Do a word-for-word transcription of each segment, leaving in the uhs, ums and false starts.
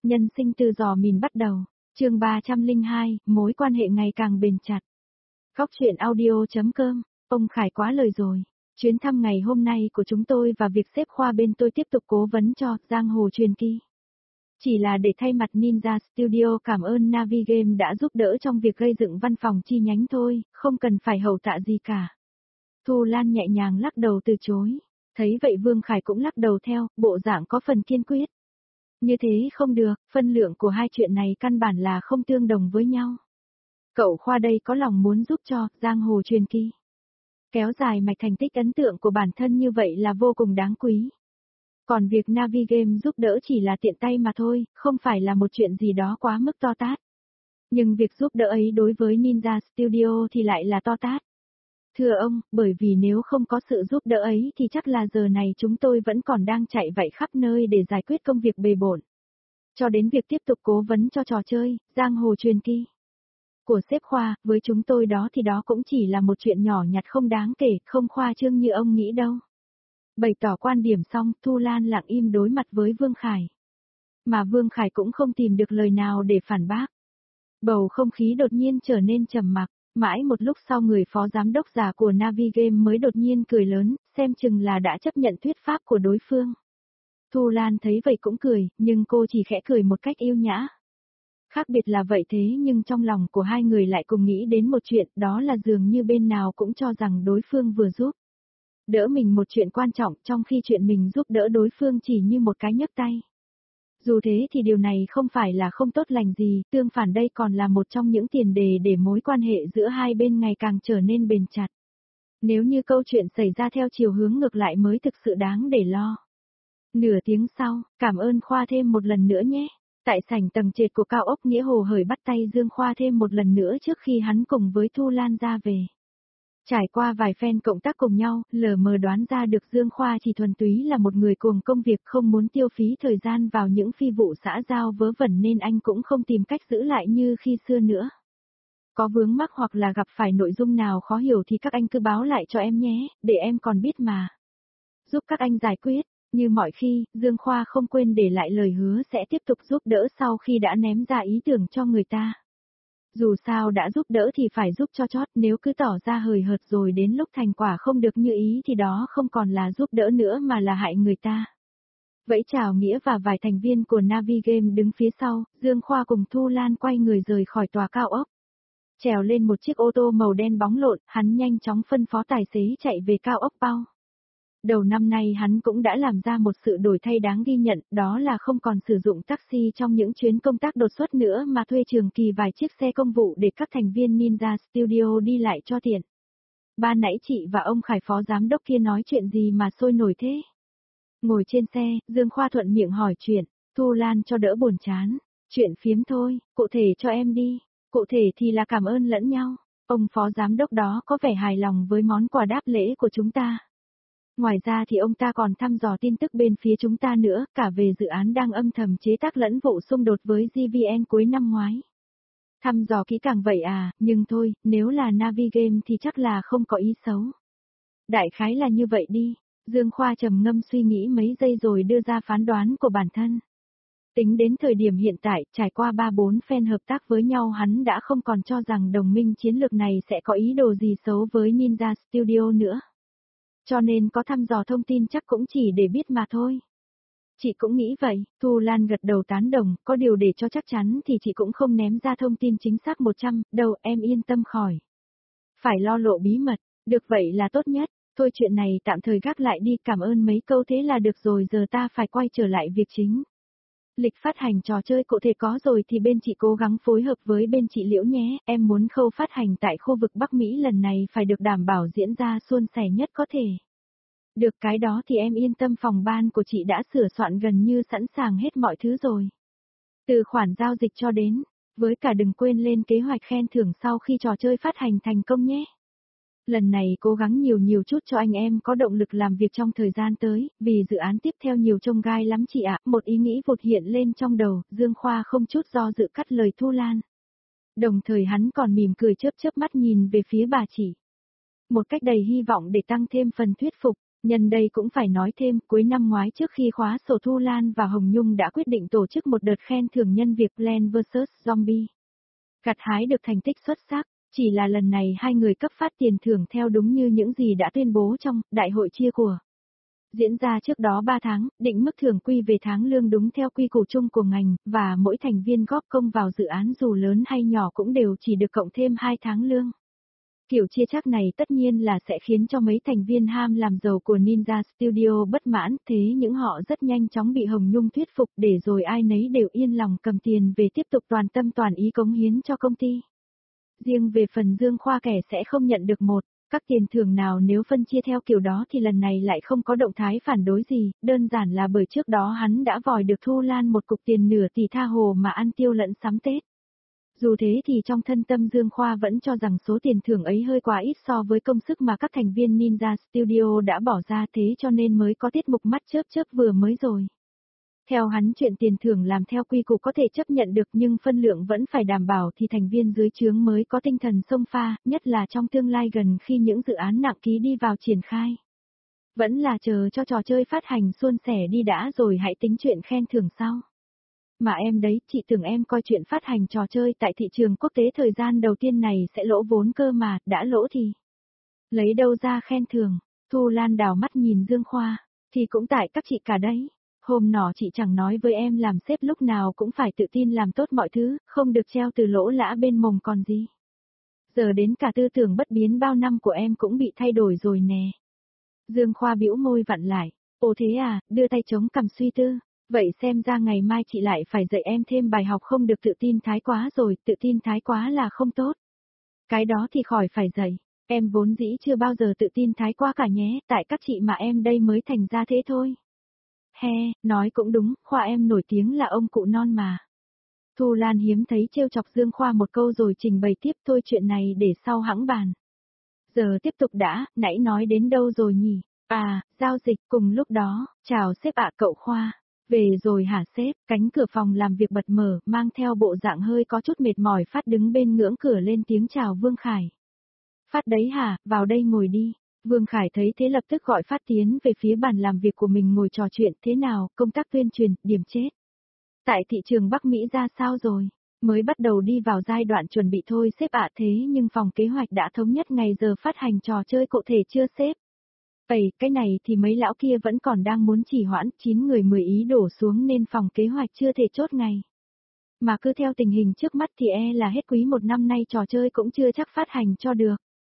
Nhân sinh từ giò mìn bắt đầu, chương ba trăm lẻ hai, mối quan hệ ngày càng bền chặt. Góc truyện audio chấm com, ông Khải quá lời rồi. Chuyến thăm ngày hôm nay của chúng tôi và việc xếp khoa bên tôi tiếp tục cố vấn cho Giang Hồ Truyền Kỳ. Chỉ là để thay mặt Ninja Studio cảm ơn Navigame đã giúp đỡ trong việc gây dựng văn phòng chi nhánh thôi, không cần phải hậu tạ gì cả. Thu Lan nhẹ nhàng lắc đầu từ chối. Thấy vậy Vương Khải cũng lắc đầu theo, bộ dạng có phần kiên quyết. Như thế không được, phân lượng của hai chuyện này căn bản là không tương đồng với nhau. Cậu Khoa đây có lòng muốn giúp cho Giang Hồ Truyền Kỳ kéo dài mạch thành tích ấn tượng của bản thân như vậy là vô cùng đáng quý. Còn việc Navigame giúp đỡ chỉ là tiện tay mà thôi, không phải là một chuyện gì đó quá mức to tát. Nhưng việc giúp đỡ ấy đối với Ninja Studio thì lại là to tát. Thưa ông, bởi vì nếu không có sự giúp đỡ ấy thì chắc là giờ này chúng tôi vẫn còn đang chạy vạy khắp nơi để giải quyết công việc bề bộn. Cho đến việc tiếp tục cố vấn cho trò chơi, Giang Hồ Truyền Kỳ của sếp Khoa, với chúng tôi đó thì đó cũng chỉ là một chuyện nhỏ nhặt không đáng kể, không khoa trương như ông nghĩ đâu. Bày tỏ quan điểm xong, Thu Lan lặng im đối mặt với Vương Khải. Mà Vương Khải cũng không tìm được lời nào để phản bác. Bầu không khí đột nhiên trở nên trầm mặc. Mãi một lúc sau người phó giám đốc già của Navigame mới đột nhiên cười lớn, xem chừng là đã chấp nhận thuyết pháp của đối phương. Thu Lan thấy vậy cũng cười, nhưng cô chỉ khẽ cười một cách yêu nhã. Khác biệt là vậy thế nhưng trong lòng của hai người lại cùng nghĩ đến một chuyện, đó là dường như bên nào cũng cho rằng đối phương vừa giúp đỡ mình một chuyện quan trọng, trong khi chuyện mình giúp đỡ đối phương chỉ như một cái nhấc tay. Dù thế thì điều này không phải là không tốt lành gì, tương phản đây còn là một trong những tiền đề để mối quan hệ giữa hai bên ngày càng trở nên bền chặt. Nếu như câu chuyện xảy ra theo chiều hướng ngược lại mới thực sự đáng để lo. Nửa tiếng sau, cảm ơn Khoa thêm một lần nữa nhé. Tại sảnh tầng trệt của cao ốc Nghĩa Hồ hời bắt tay Dương Khoa thêm một lần nữa trước khi hắn cùng với Thu Lan ra về. Trải qua vài phen cộng tác cùng nhau, lờ mờ đoán ra được Dương Khoa chỉ thuần túy là một người cuồng công việc không muốn tiêu phí thời gian vào những phi vụ xã giao vớ vẩn nên anh cũng không tìm cách giữ lại như khi xưa nữa. Có vướng mắc hoặc là gặp phải nội dung nào khó hiểu thì các anh cứ báo lại cho em nhé, để em còn biết mà giúp các anh giải quyết. Như mọi khi, Dương Khoa không quên để lại lời hứa sẽ tiếp tục giúp đỡ sau khi đã ném ra ý tưởng cho người ta. Dù sao đã giúp đỡ thì phải giúp cho chót, nếu cứ tỏ ra hời hợt rồi đến lúc thành quả không được như ý thì đó không còn là giúp đỡ nữa mà là hại người ta. Vẫy chào Nghĩa và vài thành viên của Navigame đứng phía sau, Dương Khoa cùng Thu Lan quay người rời khỏi tòa cao ốc. Trèo lên một chiếc ô tô màu đen bóng lộn, hắn nhanh chóng phân phó tài xế chạy về cao ốc Pau. Đầu năm nay hắn cũng đã làm ra một sự đổi thay đáng ghi nhận, đó là không còn sử dụng taxi trong những chuyến công tác đột xuất nữa mà thuê trường kỳ vài chiếc xe công vụ để các thành viên Ninja Studio đi lại cho tiện. Ban nãy chị và ông Khải phó giám đốc kia nói chuyện gì mà sôi nổi thế? Ngồi trên xe, Dương Khoa thuận miệng hỏi chuyện, Thu Lan cho đỡ buồn chán. Chuyện phiếm thôi, cụ thể cho em đi. Cụ thể thì là cảm ơn lẫn nhau. Ông phó giám đốc đó có vẻ hài lòng với món quà đáp lễ của chúng ta. Ngoài ra thì ông ta còn thăm dò tin tức bên phía chúng ta nữa, cả về dự án đang âm thầm chế tác lẫn vụ xung đột với giê vê en cuối năm ngoái. Thăm dò kỹ càng vậy à, nhưng thôi, nếu là Navigame thì chắc là không có ý xấu. Đại khái là như vậy đi, Dương Khoa trầm ngâm suy nghĩ mấy giây rồi đưa ra phán đoán của bản thân. Tính đến thời điểm hiện tại, trải qua ba bốn phen hợp tác với nhau hắn đã không còn cho rằng đồng minh chiến lược này sẽ có ý đồ gì xấu với Ninja Studio nữa. Cho nên có thăm dò thông tin chắc cũng chỉ để biết mà thôi. Chị cũng nghĩ vậy, Thu Lan gật đầu tán đồng, có điều để cho chắc chắn thì chị cũng không ném ra thông tin chính xác một trăm, đâu em yên tâm khỏi. Phải lo lộ bí mật, được vậy là tốt nhất, thôi chuyện này tạm thời gác lại đi, cảm ơn mấy câu thế là được rồi, giờ ta phải quay trở lại việc chính. Lịch phát hành trò chơi cụ thể có rồi thì bên chị cố gắng phối hợp với bên chị Liễu nhé, em muốn khâu phát hành tại khu vực Bắc Mỹ lần này phải được đảm bảo diễn ra suôn sẻ nhất có thể. Được cái đó thì em yên tâm, phòng ban của chị đã sửa soạn gần như sẵn sàng hết mọi thứ rồi. Từ khoản giao dịch cho đến, với cả đừng quên lên kế hoạch khen thưởng sau khi trò chơi phát hành thành công nhé. Lần này cố gắng nhiều nhiều chút cho anh em có động lực làm việc trong thời gian tới, vì dự án tiếp theo nhiều chông gai lắm chị ạ. Một ý nghĩ vụt hiện lên trong đầu, Dương Khoa không chút do dự cắt lời Thu Lan. Đồng thời hắn còn mỉm cười chớp chớp mắt nhìn về phía bà chị. Một cách đầy hy vọng để tăng thêm phần thuyết phục. Nhân đây cũng phải nói thêm, cuối năm ngoái trước khi khóa sổ Thu Lan và Hồng Nhung đã quyết định tổ chức một đợt khen thưởng nhân việc Plants versus. Zombie. Gặt hái được thành tích xuất sắc, chỉ là lần này hai người cấp phát tiền thưởng theo đúng như những gì đã tuyên bố trong đại hội chia của. Diễn ra trước đó ba tháng, định mức thưởng quy về tháng lương đúng theo quy củ chung của ngành, và mỗi thành viên góp công vào dự án dù lớn hay nhỏ cũng đều chỉ được cộng thêm hai tháng lương. Kiểu chia chác này tất nhiên là sẽ khiến cho mấy thành viên ham làm giàu của Ninja Studio bất mãn, thế nhưng họ rất nhanh chóng bị Hồng Nhung thuyết phục để rồi ai nấy đều yên lòng cầm tiền về tiếp tục toàn tâm toàn ý cống hiến cho công ty. Riêng về phần Dương Khoa kẻ sẽ không nhận được một các tiền thưởng nào nếu phân chia theo kiểu đó thì lần này lại không có động thái phản đối gì, đơn giản là bởi trước đó hắn đã vòi được Thu Lan một cục tiền nửa tỷ tha hồ mà ăn tiêu lẫn sắm Tết. Dù thế thì trong thân tâm Dương Khoa vẫn cho rằng số tiền thưởng ấy hơi quá ít so với công sức mà các thành viên Ninja Studio đã bỏ ra, thế cho nên mới có tiết mục mắt chớp chớp vừa mới rồi. Theo hắn chuyện tiền thưởng làm theo quy củ có thể chấp nhận được nhưng phân lượng vẫn phải đảm bảo thì thành viên dưới trướng mới có tinh thần xông pha, nhất là trong tương lai gần khi những dự án nặng ký đi vào triển khai. Vẫn là chờ cho trò chơi phát hành suôn sẻ đi đã rồi hãy tính chuyện khen thưởng sau. Mà em đấy, chị tưởng em coi chuyện phát hành trò chơi tại thị trường quốc tế thời gian đầu tiên này sẽ lỗ vốn cơ mà, đã lỗ thì lấy đâu ra khen thưởng. Thu Lan đảo mắt nhìn Dương Khoa, thì cũng tại các chị cả đấy. Hôm nọ chị chẳng nói với em làm sếp lúc nào cũng phải tự tin làm tốt mọi thứ, không được treo từ lỗ lã bên mồm còn gì. Giờ đến cả tư tưởng bất biến bao năm của em cũng bị thay đổi rồi nè. Dương Khoa bĩu môi vặn lại, ồ thế à, đưa tay chống cằm suy tư. Vậy xem ra ngày mai chị lại phải dạy em thêm bài học không được tự tin thái quá rồi, tự tin thái quá là không tốt. Cái đó thì khỏi phải dạy, em vốn dĩ chưa bao giờ tự tin thái quá cả nhé, tại các chị mà em đây mới thành ra thế thôi. He, nói cũng đúng, Khoa em nổi tiếng là ông cụ non mà. Thu Lan hiếm thấy trêu chọc Dương Khoa một câu rồi trình bày tiếp, thôi chuyện này để sau hãng bàn. Giờ tiếp tục đã, nãy nói đến đâu rồi nhỉ? À, giao dịch, cùng lúc đó, chào sếp ạ cậu Khoa. Về rồi hả sếp, cánh cửa phòng làm việc bật mở, mang theo bộ dạng hơi có chút mệt mỏi Phát đứng bên ngưỡng cửa lên tiếng chào Vương Khải. Phát đấy hả, vào đây ngồi đi. Vương Khải thấy thế lập tức gọi Phát tiến về phía bàn làm việc của mình ngồi trò chuyện, thế nào, công tác tuyên truyền, điểm chết. Tại thị trường Bắc Mỹ ra sao rồi? Mới bắt đầu đi vào giai đoạn chuẩn bị thôi sếp ạ, thế nhưng phòng kế hoạch đã thống nhất ngày giờ phát hành trò chơi cụ thể chưa sếp? Ây, cái này thì mấy lão kia vẫn còn đang muốn trì hoãn, chín người mười ý đổ xuống nên phòng kế hoạch chưa thể chốt ngày. Mà cứ theo tình hình trước mắt thì e là hết quý một năm nay trò chơi cũng chưa chắc phát hành cho được.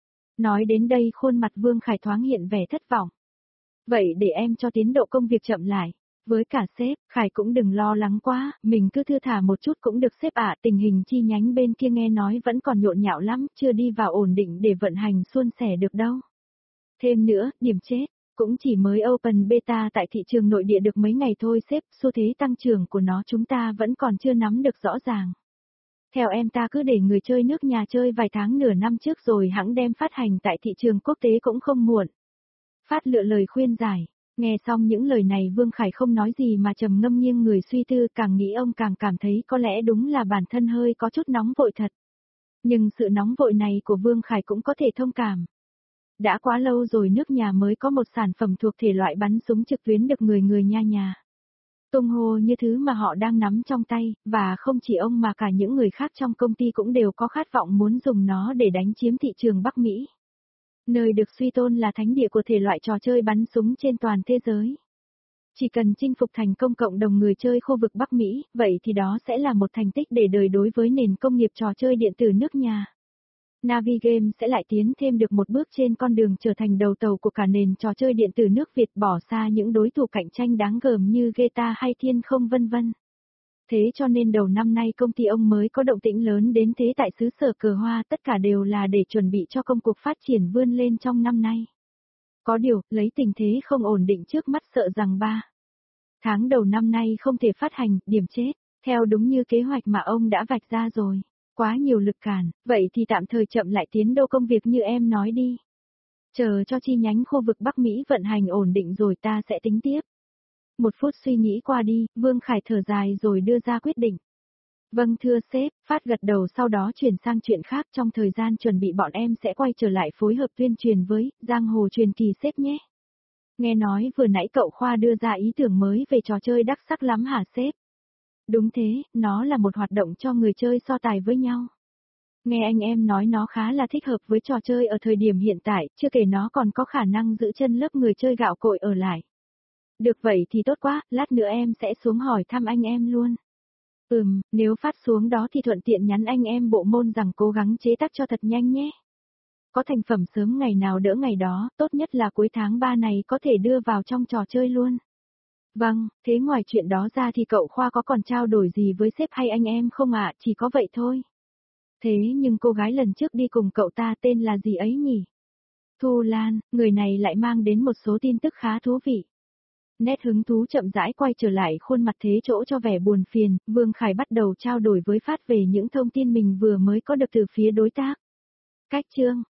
Nói đến đây khuôn mặt Vương Khải thoáng hiện vẻ thất vọng. Vậy để em cho tiến độ công việc chậm lại. Với cả sếp, Khải cũng đừng lo lắng quá, mình cứ thưa thả một chút cũng được sếp ạ, tình hình chi nhánh bên kia nghe nói vẫn còn nhộn nhạo lắm, chưa đi vào ổn định để vận hành suôn sẻ được đâu. Thêm nữa, điểm chết, cũng chỉ mới open beta tại thị trường nội địa được mấy ngày thôi sếp, xu thế tăng trưởng của nó chúng ta vẫn còn chưa nắm được rõ ràng. Theo em ta cứ để người chơi nước nhà chơi vài tháng nửa năm trước rồi hãng đem phát hành tại thị trường quốc tế cũng không muộn. Phát lựa lời khuyên giải, nghe xong những lời này Vương Khải không nói gì mà trầm ngâm nghiêng người suy tư, càng nghĩ ông càng cảm thấy có lẽ đúng là bản thân hơi có chút nóng vội thật. Nhưng sự nóng vội này của Vương Khải cũng có thể thông cảm. Đã quá lâu rồi nước nhà mới có một sản phẩm thuộc thể loại bắn súng trực tuyến được người người nha nhà tung hô như thứ mà họ đang nắm trong tay, và không chỉ ông mà cả những người khác trong công ty cũng đều có khát vọng muốn dùng nó để đánh chiếm thị trường Bắc Mỹ. Nơi được suy tôn là thánh địa của thể loại trò chơi bắn súng trên toàn thế giới. Chỉ cần chinh phục thành công cộng đồng người chơi khu vực Bắc Mỹ, vậy thì đó sẽ là một thành tích để đời đối với nền công nghiệp trò chơi điện tử nước nhà. Navi Game sẽ lại tiến thêm được một bước trên con đường trở thành đầu tàu của cả nền trò chơi điện tử nước Việt, bỏ xa những đối thủ cạnh tranh đáng gờm như giê tê a hay Thiên Không vân vân. Thế cho nên đầu năm nay công ty ông mới có động tĩnh lớn đến thế tại xứ sở cờ hoa, tất cả đều là để chuẩn bị cho công cuộc phát triển vươn lên trong năm nay. Có điều, lấy tình thế không ổn định trước mắt sợ rằng ba tháng đầu năm nay không thể phát hành, điểm chết, theo đúng như kế hoạch mà ông đã vạch ra rồi. Quá nhiều lực cản, vậy thì tạm thời chậm lại tiến độ công việc như em nói đi. Chờ cho chi nhánh khu vực Bắc Mỹ vận hành ổn định rồi ta sẽ tính tiếp. Một phút suy nghĩ qua đi, Vương Khải thở dài rồi đưa ra quyết định. Vâng thưa sếp, Phát gật đầu sau đó chuyển sang chuyện khác, trong thời gian chuẩn bị bọn em sẽ quay trở lại phối hợp tuyên truyền với Giang Hồ Truyền Kỳ sếp nhé. Nghe nói vừa nãy cậu Khoa đưa ra ý tưởng mới về trò chơi đắc sắc lắm hả sếp? Đúng thế, nó là một hoạt động cho người chơi so tài với nhau. Nghe anh em nói nó khá là thích hợp với trò chơi ở thời điểm hiện tại, chưa kể nó còn có khả năng giữ chân lớp người chơi gạo cội ở lại. Được vậy thì tốt quá, lát nữa em sẽ xuống hỏi thăm anh em luôn. Ừm, nếu phát xuống đó thì thuận tiện nhắn anh em bộ môn rằng cố gắng chế tác cho thật nhanh nhé. Có thành phẩm sớm ngày nào đỡ ngày đó, tốt nhất là cuối tháng ba này có thể đưa vào trong trò chơi luôn. Vâng, thế ngoài chuyện đó ra thì cậu Khoa có còn trao đổi gì với sếp hay anh em không ạ? Chỉ có vậy thôi. Thế nhưng cô gái lần trước đi cùng cậu ta tên là gì ấy nhỉ? Thu Lan, người này lại mang đến một số tin tức khá thú vị. Nét hứng thú chậm rãi quay trở lại khuôn mặt thế chỗ cho vẻ buồn phiền, Vương Khải bắt đầu trao đổi với Phát về những thông tin mình vừa mới có được từ phía đối tác. Cách chương